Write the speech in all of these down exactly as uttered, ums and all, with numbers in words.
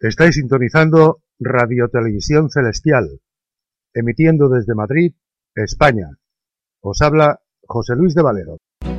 Estáis sintonizando Radio Televisión Celestial, emitiendo desde Madrid, España. Os habla José Luis de Valero.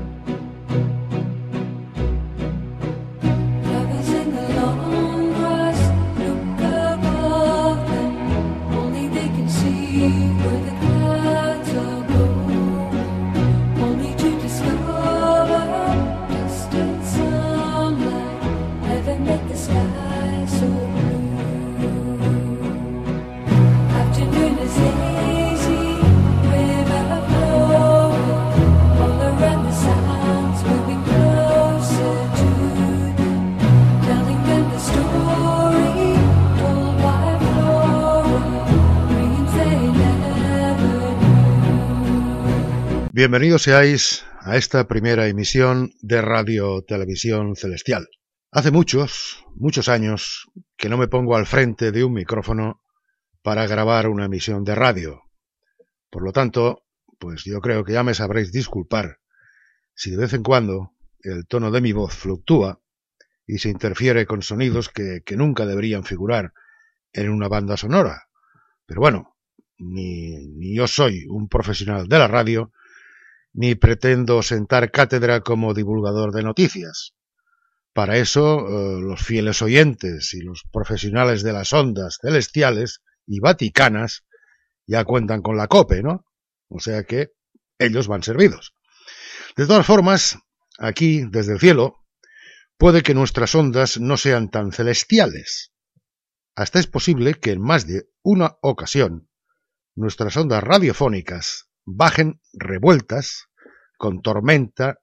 Bienvenidos seáis a esta primera emisión de Radio Televisión Celestial. Hace muchos, muchos años que no me pongo al frente de un micrófono para grabar una emisión de radio. Por lo tanto, pues yo creo que ya me sabréis disculpar si de vez en cuando el tono de mi voz fluctúa y se interfiere con sonidos que, que nunca deberían figurar en una banda sonora. Pero bueno, ni, ni yo soy un profesional de la radio, ni pretendo sentar cátedra como divulgador de noticias. Para eso, eh, los fieles oyentes y los profesionales de las ondas celestiales y vaticanas ya cuentan con la COPE, ¿no? O sea que ellos van servidos. De todas formas, aquí, desde el cielo, puede que nuestras ondas no sean tan celestiales. Hasta es posible que en más de una ocasión nuestras ondas radiofónicas bajen revueltas, con tormenta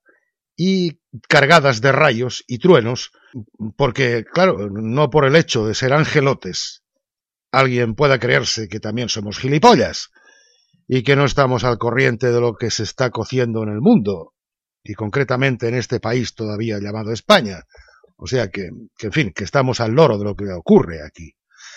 y cargadas de rayos y truenos, porque, claro, no por el hecho de ser angelotes alguien pueda creerse que también somos gilipollas y que no estamos al corriente de lo que se está cociendo en el mundo, y concretamente en este país todavía llamado España. O sea que, que en fin, que estamos al loro de lo que ocurre aquí.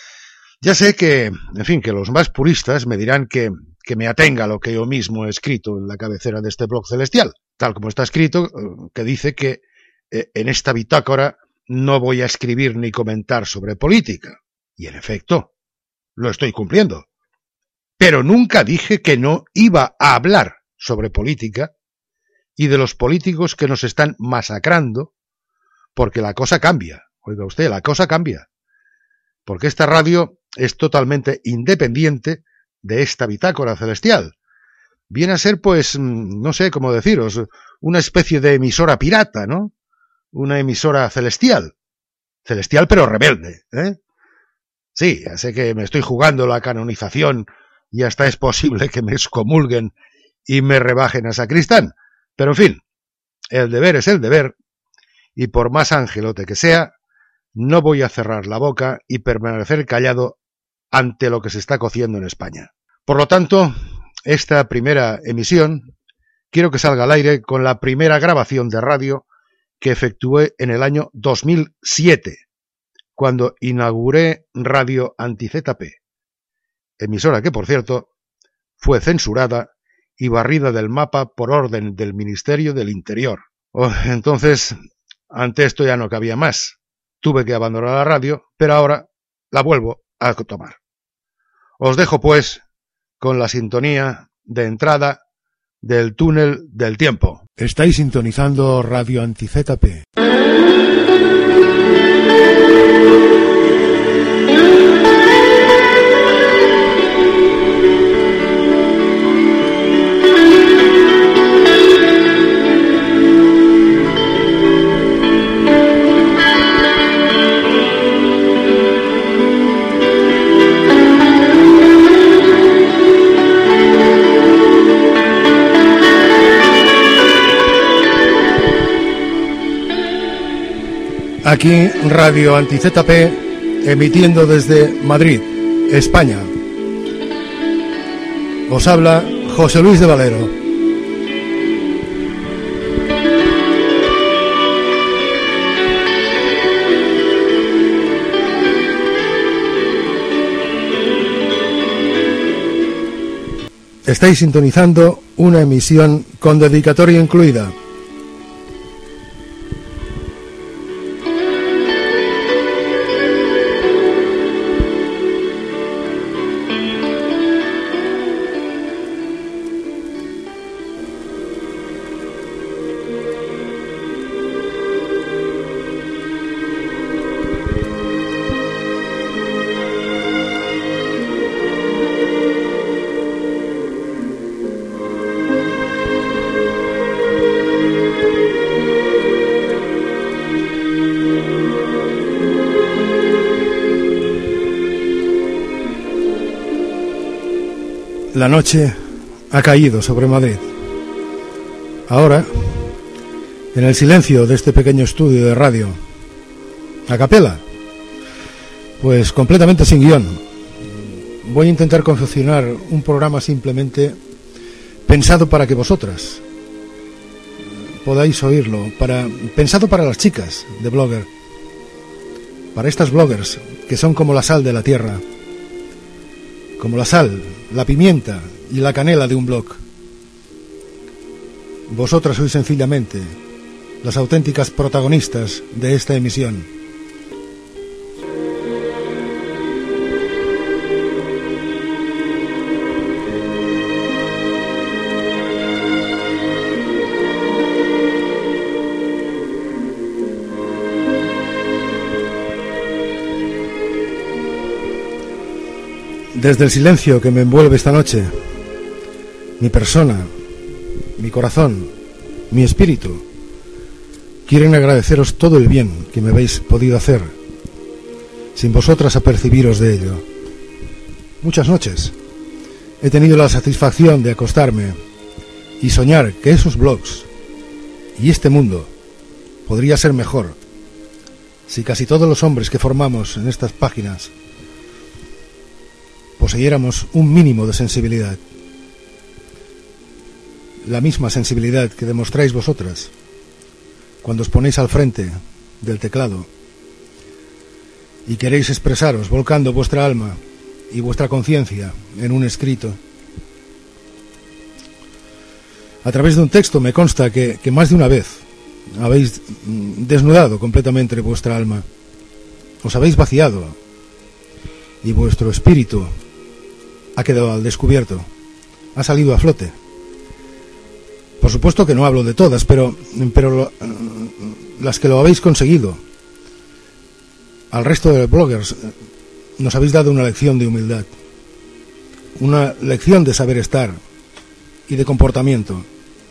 Ya sé que, en fin, que los más puristas me dirán que, que me atenga a lo que yo mismo he escrito en la cabecera de este blog celestial, tal como está escrito, que dice que eh, en esta bitácora no voy a escribir ni comentar sobre política. Y en efecto, lo estoy cumpliendo. Pero nunca dije que no iba a hablar sobre política y de los políticos que nos están masacrando, porque la cosa cambia. Oiga usted, la cosa cambia. Porque esta radio es totalmente independiente de esta bitácora celestial. Viene a ser, pues, no sé cómo deciros, una especie de emisora pirata, ¿no? Una emisora celestial. Celestial pero rebelde, ¿eh? Sí, ya sé que me estoy jugando la canonización y hasta es posible que me excomulguen y me rebajen a sacristán. Pero en fin, el deber es el deber, y por más angelote que sea, no voy a cerrar la boca y permanecer callado ante lo que se está cociendo en España. Por lo tanto, esta primera emisión quiero que salga al aire con la primera grabación de radio que efectué en el año dos mil siete, cuando inauguré Radio Anti-Z P, emisora que, por cierto, fue censurada y barrida del mapa por orden del Ministerio del Interior. Oh, entonces, ante esto ya no cabía más. Tuve que abandonar la radio, pero ahora la vuelvo a tomar. Os dejo, pues, con la sintonía de entrada del túnel del tiempo. Estáis sintonizando Radio Anti-Z P. Aquí Radio Anti-Z P, emitiendo desde Madrid, España. Os habla José Luis de Valero. Estáis sintonizando una emisión con dedicatoria incluida. La noche ha caído sobre Madrid. Ahora, en el silencio de este pequeño estudio de radio, a capela, pues completamente sin guión, voy a intentar confeccionar un programa simplemente pensado para que vosotras podáis oírlo, para, pensado para las chicas de Blogger, para estas bloggers que son como la sal de la tierra, como la sal, la pimienta y la canela de un blog. Vosotras sois sencillamente las auténticas protagonistas de esta emisión. Desde el silencio que me envuelve esta noche, mi persona, mi corazón, mi espíritu, quieren agradeceros todo el bien que me habéis podido hacer, sin vosotras apercibiros de ello. Muchas noches he tenido la satisfacción de acostarme y soñar que esos blogs y este mundo podría ser mejor si casi todos los hombres que formamos en estas páginas poseyéramos un mínimo de sensibilidad, la misma sensibilidad que demostráis vosotras cuando os ponéis al frente del teclado y queréis expresaros volcando vuestra alma y vuestra conciencia en un escrito. A través de un texto me consta que, que más de una vez habéis desnudado completamente vuestra alma, os habéis vaciado y vuestro espíritu ha quedado al descubierto, ha salido a flote. Por supuesto que no hablo de todas, pero, pero lo, las que lo habéis conseguido, al resto de bloggers, nos habéis dado una lección de humildad, una lección de saber estar y de comportamiento.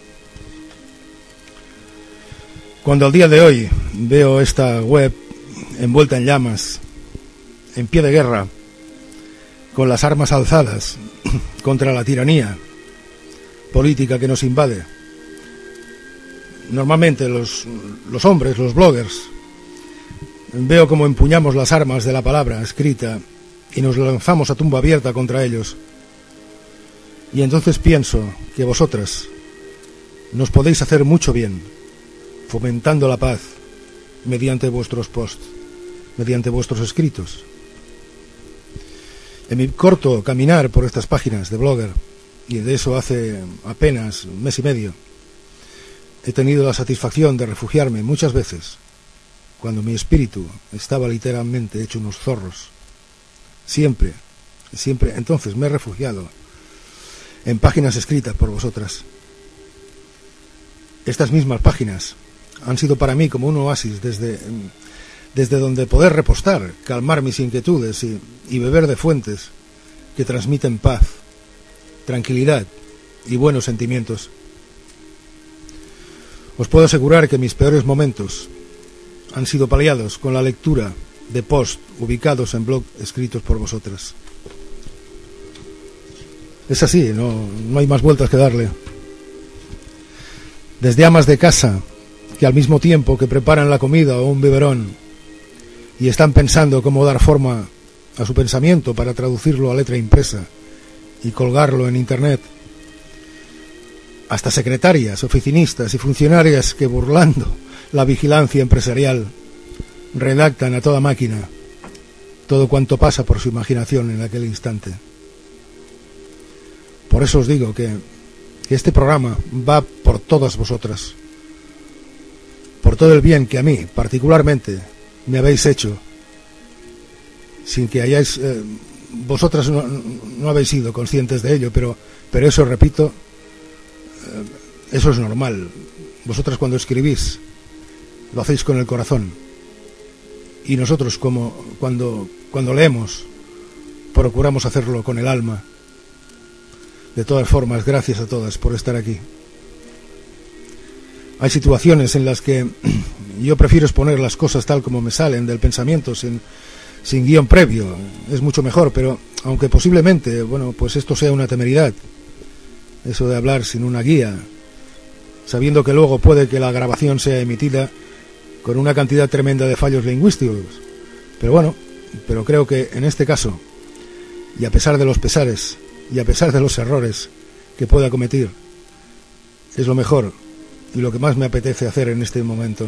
Cuando al día de hoy veo esta web envuelta en llamas, en pie de guerra, con las armas alzadas contra la tiranía política que nos invade, normalmente los, los hombres, los bloggers, veo como empuñamos las armas de la palabra escrita y nos lanzamos a tumba abierta contra ellos. Y entonces pienso que vosotras nos podéis hacer mucho bien, fomentando la paz mediante vuestros posts, mediante vuestros escritos. En mi corto caminar por estas páginas de Blogger, y de eso hace apenas un mes y medio, he tenido la satisfacción de refugiarme muchas veces, cuando mi espíritu estaba literalmente hecho unos zorros. Siempre, siempre, entonces me he refugiado en páginas escritas por vosotras. Estas mismas páginas han sido para mí como un oasis desde, desde donde poder repostar, calmar mis inquietudes y, y beber de fuentes que transmiten paz, tranquilidad y buenos sentimientos. Os puedo asegurar que mis peores momentos han sido paliados con la lectura de posts ubicados en blog escritos por vosotras. Es así, no, no hay más vueltas que darle. Desde amas de casa que al mismo tiempo que preparan la comida o un biberón y están pensando cómo dar forma a su pensamiento para traducirlo a letra impresa y colgarlo en internet, hasta secretarias, oficinistas y funcionarias que, burlando la vigilancia empresarial, redactan a toda máquina todo cuanto pasa por su imaginación en aquel instante. Por eso os digo que, que este programa va por todas vosotras, por todo el bien que a mí, particularmente, me habéis hecho, sin que hayáis... Eh, vosotras no, no habéis sido conscientes de ello, pero, pero eso, repito, eh, eso es normal. Vosotras cuando escribís lo hacéis con el corazón, y nosotros como cuando, cuando leemos procuramos hacerlo con el alma. De todas formas, gracias a todas por estar aquí. Hay situaciones en las que yo prefiero exponer las cosas tal como me salen del pensamiento, sin, sin guión previo. Es mucho mejor, pero aunque posiblemente, bueno, pues esto sea una temeridad, eso de hablar sin una guía, sabiendo que luego puede que la grabación sea emitida con una cantidad tremenda de fallos lingüísticos. Pero bueno, pero creo que en este caso, y a pesar de los pesares, y a pesar de los errores que pueda cometer, es lo mejor y lo que más me apetece hacer en este momento.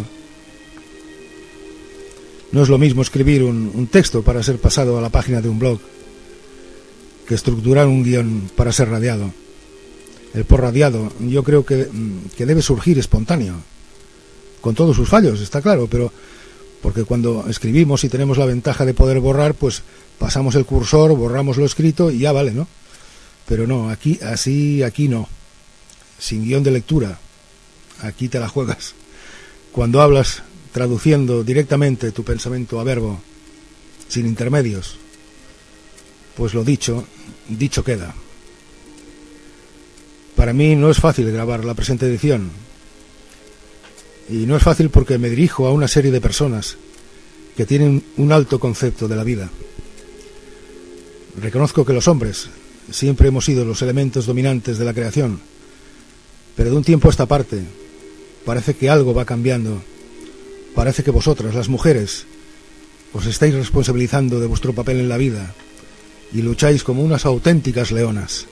No es lo mismo escribir un, un texto para ser pasado a la página de un blog que estructurar un guión para ser radiado. El por radiado yo creo que, que debe surgir espontáneo, con todos sus fallos, está claro, pero porque cuando escribimos y tenemos la ventaja de poder borrar, pues pasamos el cursor, borramos lo escrito y ya vale, ¿no? Pero no, aquí, así, aquí no. Sin guión de lectura, aquí te la juegas. Cuando hablas, traduciendo directamente tu pensamiento a verbo, sin intermedios, pues lo dicho, dicho queda. Para mí no es fácil grabar la presente edición. Y no es fácil porque me dirijo a una serie de personas que tienen un alto concepto de la vida. Reconozco que los hombres siempre hemos sido los elementos dominantes de la creación, pero de un tiempo a esta parte parece que algo va cambiando. Parece que vosotras, las mujeres, os estáis responsabilizando de vuestro papel en la vida y lucháis como unas auténticas leonas.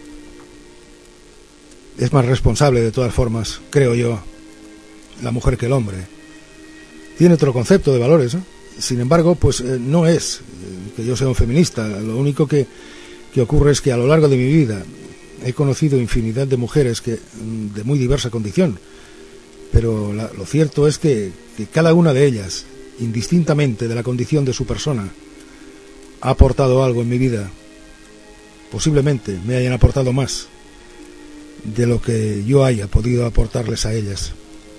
Es más responsable de todas formas, creo yo, la mujer que el hombre. Tiene otro concepto de valores, ¿no? Sin embargo, pues eh, no es eh, que yo sea un feminista. Lo único que, que ocurre es que a lo largo de mi vida he conocido infinidad de mujeres que de muy diversa condición, pero la, lo cierto es que, que cada una de ellas, indistintamente de la condición de su persona, ha aportado algo en mi vida. Posiblemente me hayan aportado más de lo que yo haya podido aportarles a ellas.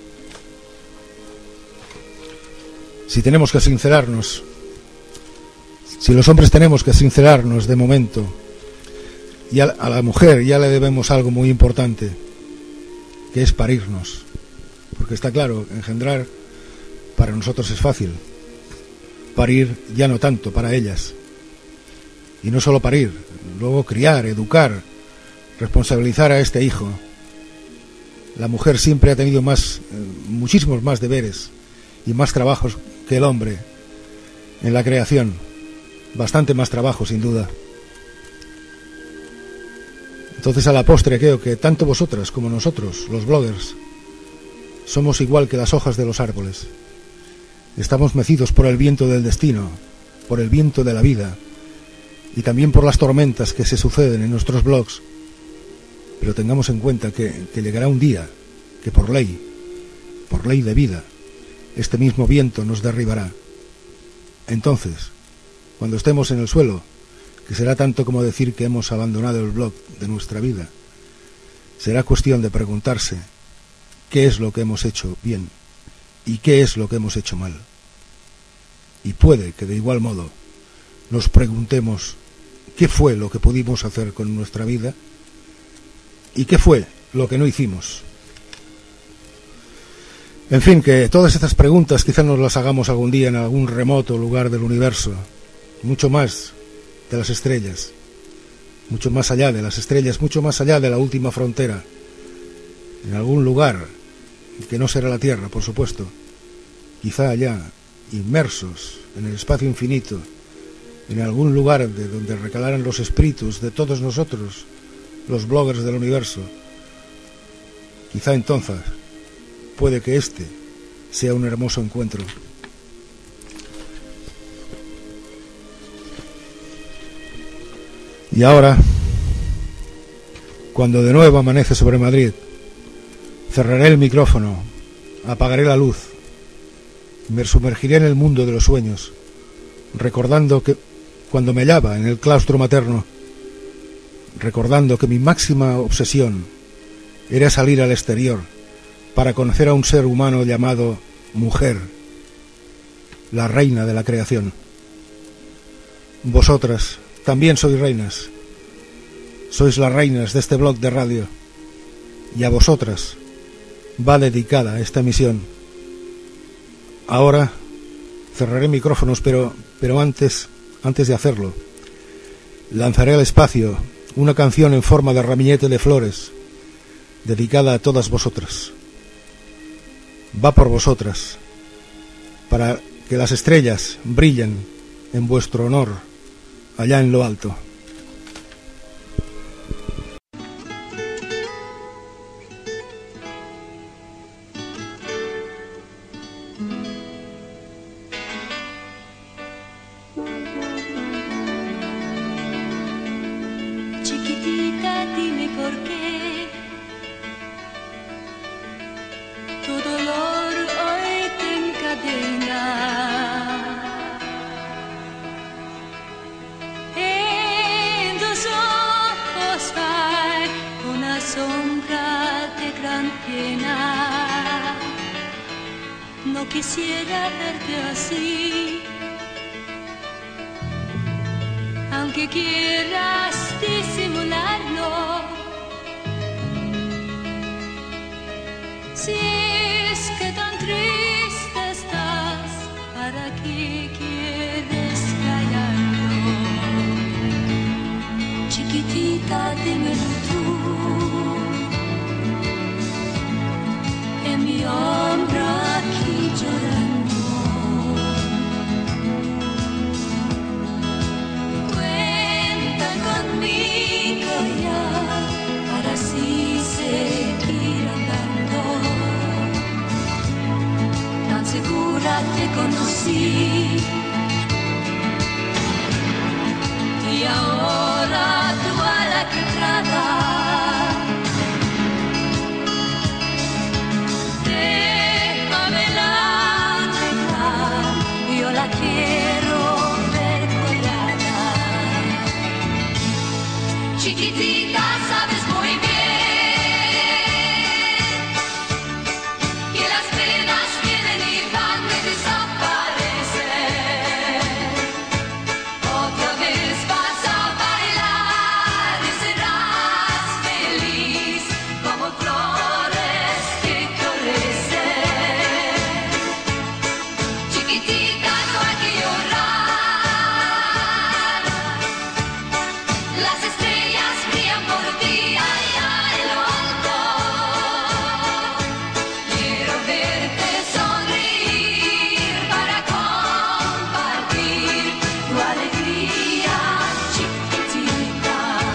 Si tenemos que sincerarnos, si los hombres tenemos que sincerarnos de momento, y a, a la mujer ya le debemos algo muy importante, que es parirnos. Porque está claro, engendrar para nosotros es fácil, parir ya no tanto para ellas. Y no solo parir, luego criar, educar, responsabilizar a este hijo. La mujer siempre ha tenido más, muchísimos más deberes y más trabajos que el hombre en la creación, bastante más trabajo sin duda. Entonces a la postre creo que tanto vosotras como nosotros, los bloggers, somos igual que las hojas de los árboles. Estamos mecidos por el viento del destino, por el viento de la vida y también por las tormentas que se suceden en nuestros blogs. Pero tengamos en cuenta que, que llegará un día que por ley, por ley de vida, este mismo viento nos derribará. Entonces, cuando estemos en el suelo, que será tanto como decir que hemos abandonado el blog de nuestra vida, será cuestión de preguntarse qué es lo que hemos hecho bien y qué es lo que hemos hecho mal. Y puede que de igual modo nos preguntemos qué fue lo que pudimos hacer con nuestra vida y qué fue lo que no hicimos. En fin, que todas estas preguntas quizás nos las hagamos algún día en algún remoto lugar del universo, mucho más de las estrellas, mucho más allá de las estrellas, mucho más allá de la última frontera, en algún lugar que no será la Tierra, por supuesto, quizá allá, inmersos en el espacio infinito, en algún lugar de donde recalarán los espíritus de todos nosotros, los bloggers del universo. Quizá entonces puede que este sea un hermoso encuentro. Y ahora, cuando de nuevo amanece sobre Madrid, cerraré el micrófono, apagaré la luz, me sumergiré en el mundo de los sueños, recordando que cuando me hallaba en el claustro materno, recordando que mi máxima obsesión era salir al exterior para conocer a un ser humano llamado mujer, la reina de la creación. Vosotras también sois reinas, sois las reinas de este blog de radio, y a vosotras va dedicada esta misión. Ahora cerraré micrófonos, pero, pero antes, antes de hacerlo, lanzaré al espacio una canción en forma de ramillete de flores, dedicada a todas vosotras. Va por vosotras, para que las estrellas brillen en vuestro honor allá en lo alto. Chiquitita, dime por qué tu dolor hoy te encadena. En tus ojos hay una sombra de gran pena. No quisiera verte así, aunque quieras disimularlo. Si es que tan triste estás, ¿para qué quieres callarlo? Chiquitita, dímelo tú, en mi hombro aquí llorando. Conmigo ya, para así seguir andando. Tan segura te conocí, y ahora tú a la que trata. Déjame la negra, yo la quiero. Chiquitita, sabes muy bien que las penas vienen y van y desaparecen. Otra vez vas a bailar y serás feliz como flores que florecen. Chiquitita, no hay que llorar. Las estrellas brillan por ti allá en lo alto. Quiero verte sonreír para compartir tu alegría, chiquitita.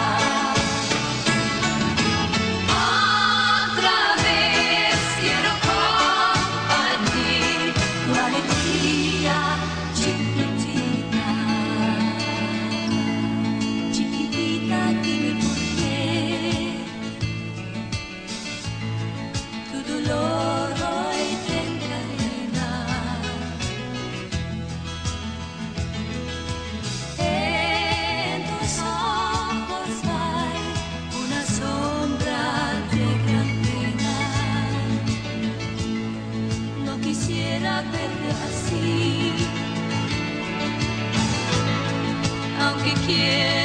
Otra vez quiero compartir tu alegría, chiquitita. Chiquitita, dime por qué tu dolor hoy te encadena. En tus ojos hay una sombra de gran pena. No quisiera verte así, aunque quiera.